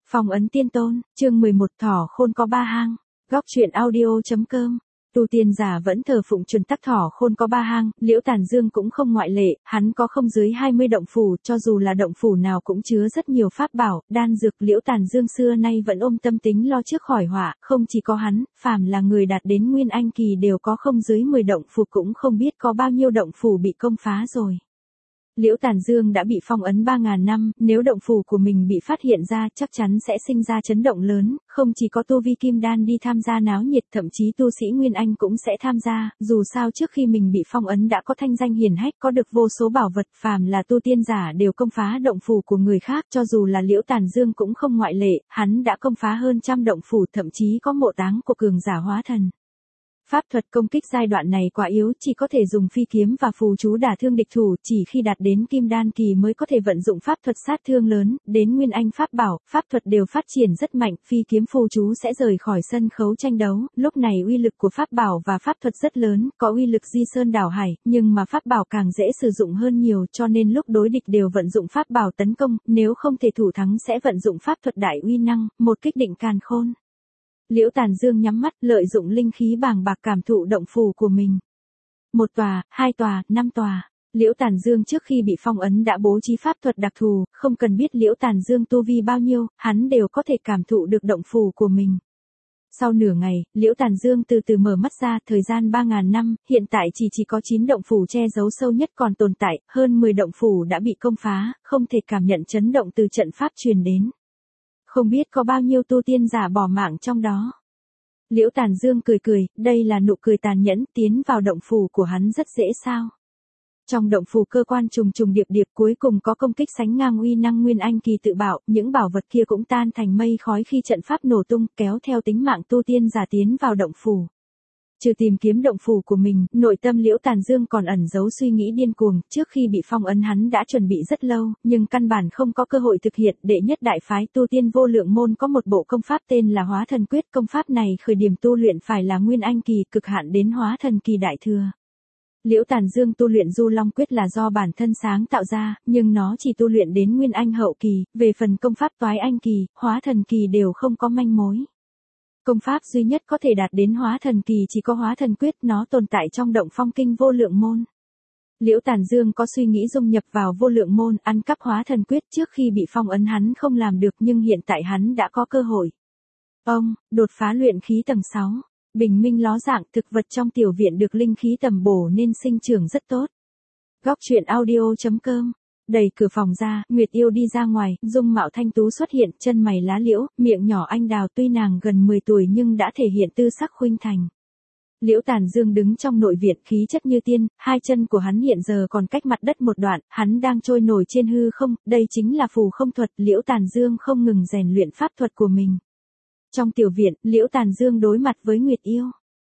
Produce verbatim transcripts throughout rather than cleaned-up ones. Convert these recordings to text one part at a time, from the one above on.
Phong ấn tiên tôn, chương mười một thỏ khôn có ba hang. Góc truyện audio.com. Tu tiên giả vẫn thờ phụng chuẩn tắc thỏ khôn có ba hang, Liễu Tàn Dương cũng không ngoại lệ, hắn có không dưới hai mươi động phủ, cho dù là động phủ nào cũng chứa rất nhiều pháp bảo, đan dược. Liễu Tàn Dương xưa nay vẫn ôm tâm tính lo trước khỏi họa, không chỉ có hắn, phàm là người đạt đến Nguyên Anh kỳ đều có không dưới mười động phủ, cũng không biết có bao nhiêu động phủ bị công phá rồi. Liễu Tàn Dương đã bị phong ấn ba ngàn năm, nếu động phủ của mình bị phát hiện ra chắc chắn sẽ sinh ra chấn động lớn, không chỉ có tu vi kim đan đi tham gia náo nhiệt, thậm chí tu sĩ Nguyên Anh cũng sẽ tham gia, dù sao trước khi mình bị phong ấn đã có thanh danh hiển hách, có được vô số bảo vật, phàm là tu tiên giả đều công phá động phủ của người khác, cho dù là Liễu Tàn Dương cũng không ngoại lệ, hắn đã công phá hơn trăm động phủ, thậm chí có mộ táng của cường giả hóa thần. Pháp thuật công kích giai đoạn này quá yếu, chỉ có thể dùng phi kiếm và phù chú đả thương địch thủ, chỉ khi đạt đến kim đan kỳ mới có thể vận dụng pháp thuật sát thương lớn, đến Nguyên Anh pháp bảo, pháp thuật đều phát triển rất mạnh, phi kiếm phù chú sẽ rời khỏi sân khấu tranh đấu, lúc này uy lực của pháp bảo và pháp thuật rất lớn, có uy lực di sơn đảo hải, nhưng mà pháp bảo càng dễ sử dụng hơn nhiều, cho nên lúc đối địch đều vận dụng pháp bảo tấn công, nếu không thể thủ thắng sẽ vận dụng pháp thuật đại uy năng, một kích định càn khôn. Liễu Tàn Dương nhắm mắt, lợi dụng linh khí bàng bạc cảm thụ động phủ của mình. Một tòa, hai tòa, năm tòa. Liễu Tàn Dương trước khi bị phong ấn đã bố trí pháp thuật đặc thù, không cần biết Liễu Tàn Dương tu vi bao nhiêu, hắn đều có thể cảm thụ được động phủ của mình. Sau nửa ngày, Liễu Tàn Dương từ từ mở mắt ra, thời gian ba ngàn năm, hiện tại chỉ chỉ có chín động phủ che giấu sâu nhất còn tồn tại, hơn mười động phủ đã bị công phá, không thể cảm nhận chấn động từ trận pháp truyền đến. Không biết có bao nhiêu tu tiên giả bỏ mạng trong đó. Liễu Tàn Dương cười cười, đây là nụ cười tàn nhẫn, tiến vào động phủ của hắn rất dễ sao. Trong động phủ cơ quan trùng trùng điệp điệp, cuối cùng có công kích sánh ngang uy năng Nguyên Anh kỳ tự bảo, những bảo vật kia cũng tan thành mây khói khi trận pháp nổ tung, kéo theo tính mạng tu tiên giả tiến vào động phủ. Trừ tìm kiếm động phủ của mình, nội tâm Liễu Tàn Dương còn ẩn giấu suy nghĩ điên cuồng, trước khi bị phong ấn hắn đã chuẩn bị rất lâu, nhưng căn bản không có cơ hội thực hiện. Đệ nhất đại phái tu tiên Vô Lượng môn có một bộ công pháp tên là Hóa Thần Quyết, công pháp này khởi điểm tu luyện phải là Nguyên Anh kỳ, cực hạn đến Hóa Thần kỳ đại thừa. Liễu Tàn Dương tu luyện Du Long Quyết là do bản thân sáng tạo ra, nhưng nó chỉ tu luyện đến Nguyên Anh hậu kỳ, về phần công pháp Toái Anh kỳ, Hóa Thần kỳ đều không có manh mối. Công pháp duy nhất có thể đạt đến Hóa Thần kỳ chỉ có Hóa Thần Quyết, nó tồn tại trong động phong kinh Vô Lượng môn. Liễu Tàn Dương có suy nghĩ dung nhập vào Vô Lượng môn, ăn cắp Hóa Thần Quyết, trước khi bị phong ấn hắn không làm được nhưng hiện tại hắn đã có cơ hội. Ông, đột phá luyện khí tầng sáu, bình minh ló dạng, thực vật trong tiểu viện được linh khí tầm bổ nên sinh trưởng rất tốt. Góc truyện audio.com. Đẩy cửa phòng ra, Nguyệt Yêu đi ra ngoài, dung mạo thanh tú xuất hiện, chân mày lá liễu, miệng nhỏ anh đào, tuy nàng gần mười tuổi nhưng đã thể hiện tư sắc khuynh thành. Liễu Tàn Dương đứng trong nội viện, khí chất như tiên, hai chân của hắn hiện giờ còn cách mặt đất một đoạn, hắn đang trôi nổi trên hư không, đây chính là phù không thuật. Liễu Tàn Dương không ngừng rèn luyện pháp thuật của mình. Trong tiểu viện, Liễu Tàn Dương đối mặt với Nguyệt Yêu.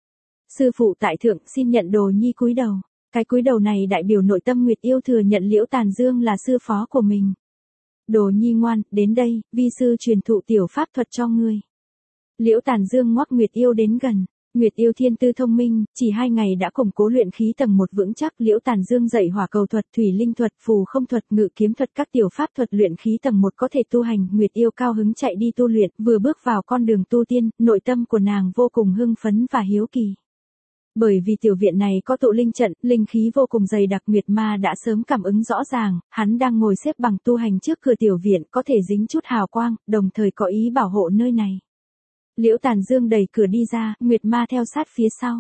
Sư phụ tại thượng, xin nhận đồ nhi cúi đầu. Cái cúi đầu này đại biểu nội tâm Nguyệt Yêu thừa nhận Liễu Tàn Dương là sư phó của mình. Đồ nhi ngoan, đến đây, vi sư truyền thụ tiểu pháp thuật cho ngươi. Liễu Tàn Dương ngoắc Nguyệt Yêu đến gần. Nguyệt Yêu thiên tư thông minh, chỉ hai ngày đã củng cố luyện khí tầng một vững chắc. Liễu Tàn Dương dạy hỏa cầu thuật, thủy linh thuật, phù không thuật, ngự kiếm thuật, các tiểu pháp thuật luyện khí tầng một có thể tu hành. Nguyệt Yêu cao hứng chạy đi tu luyện, vừa bước vào con đường tu tiên, nội tâm của nàng vô cùng hưng phấn và hiếu kỳ. Bởi vì tiểu viện này có tụ linh trận, linh khí vô cùng dày đặc, Nguyệt Ma đã sớm cảm ứng rõ ràng, hắn đang ngồi xếp bằng tu hành trước cửa tiểu viện, có thể dính chút hào quang, đồng thời có ý bảo hộ nơi này. Liễu Tàn Dương đẩy cửa đi ra, Nguyệt Ma theo sát phía sau.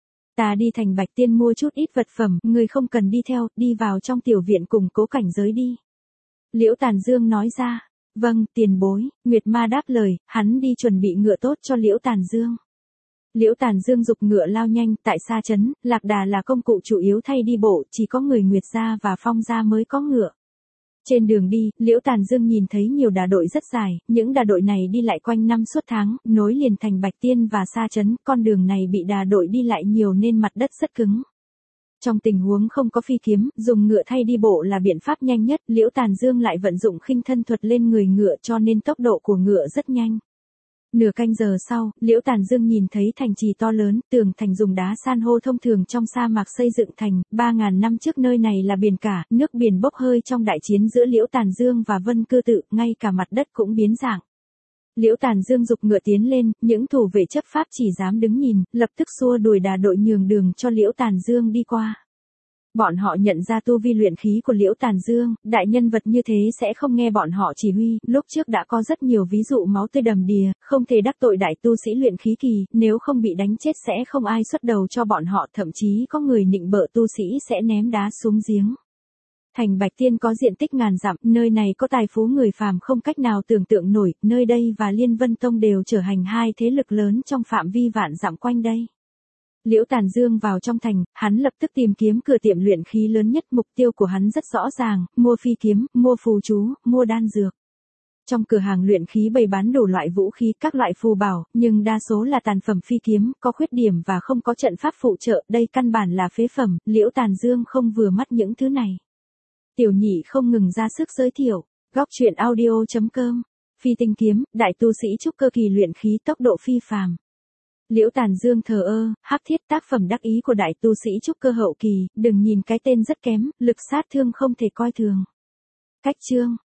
Ta đi thành Bạch Tiên mua chút ít vật phẩm, ngươi không cần đi theo, đi vào trong tiểu viện củng cố cảnh giới đi. Liễu Tàn Dương nói ra, vâng, tiền bối, Nguyệt Ma đáp lời, hắn đi chuẩn bị ngựa tốt cho Liễu Tàn Dương. Liễu Tàn Dương dục ngựa lao nhanh, tại Sa Trấn, Lạc Đà là công cụ chủ yếu thay đi bộ, chỉ có người Nguyệt gia và Phong gia mới có ngựa. Trên đường đi, Liễu Tàn Dương nhìn thấy nhiều đà đội rất dài, những đà đội này đi lại quanh năm suốt tháng, nối liền thành Bạch Tiên và Sa Trấn, con đường này bị đà đội đi lại nhiều nên mặt đất rất cứng. Trong tình huống không có phi kiếm, dùng ngựa thay đi bộ là biện pháp nhanh nhất, Liễu Tàn Dương lại vận dụng khinh thân thuật lên người ngựa cho nên tốc độ của ngựa rất nhanh. Nửa canh giờ sau, Liễu Tàn Dương nhìn thấy thành trì to lớn, tường thành dùng đá san hô thông thường trong sa mạc xây dựng thành, ba ngàn năm trước nơi này là biển cả, nước biển bốc hơi trong đại chiến giữa Liễu Tàn Dương và Vân Cư Tự, ngay cả mặt đất cũng biến dạng. Liễu Tàn Dương dục ngựa tiến lên, những thủ vệ chấp pháp chỉ dám đứng nhìn, lập tức xua đuổi đà đội nhường đường cho Liễu Tàn Dương đi qua. Bọn họ nhận ra tu vi luyện khí của Liễu Tàn Dương, đại nhân vật như thế sẽ không nghe bọn họ chỉ huy, lúc trước đã có rất nhiều ví dụ máu tươi đầm đìa, không thể đắc tội đại tu sĩ luyện khí kỳ, nếu không bị đánh chết sẽ không ai xuất đầu cho bọn họ, thậm chí có người nịnh bợ tu sĩ sẽ ném đá xuống giếng. Thành Bạch Tiên có diện tích ngàn dặm, nơi này có tài phú người phàm không cách nào tưởng tượng nổi, nơi đây và Liên Vân Tông đều trở thành hai thế lực lớn trong phạm vi vạn dặm quanh đây. Liễu Tàn Dương vào trong thành, hắn lập tức tìm kiếm cửa tiệm luyện khí lớn nhất, mục tiêu của hắn rất rõ ràng, mua phi kiếm, mua phù chú, mua đan dược. Trong cửa hàng luyện khí bày bán đủ loại vũ khí, các loại phù bảo, nhưng đa số là tàn phẩm phi kiếm, có khuyết điểm và không có trận pháp phụ trợ, đây căn bản là phế phẩm, Liễu Tàn Dương không vừa mắt những thứ này. Tiểu Nhị không ngừng ra sức giới thiệu, góc truyện audio chấm com, phi tinh kiếm, đại tu sĩ trúc cơ kỳ luyện khí tốc độ phi phàm. Liễu Tàn Dương thờ ơ, hắc thiết tác phẩm đắc ý của đại tu sĩ trúc cơ hậu kỳ, đừng nhìn cái tên rất kém, lực sát thương không thể coi thường. Cách chương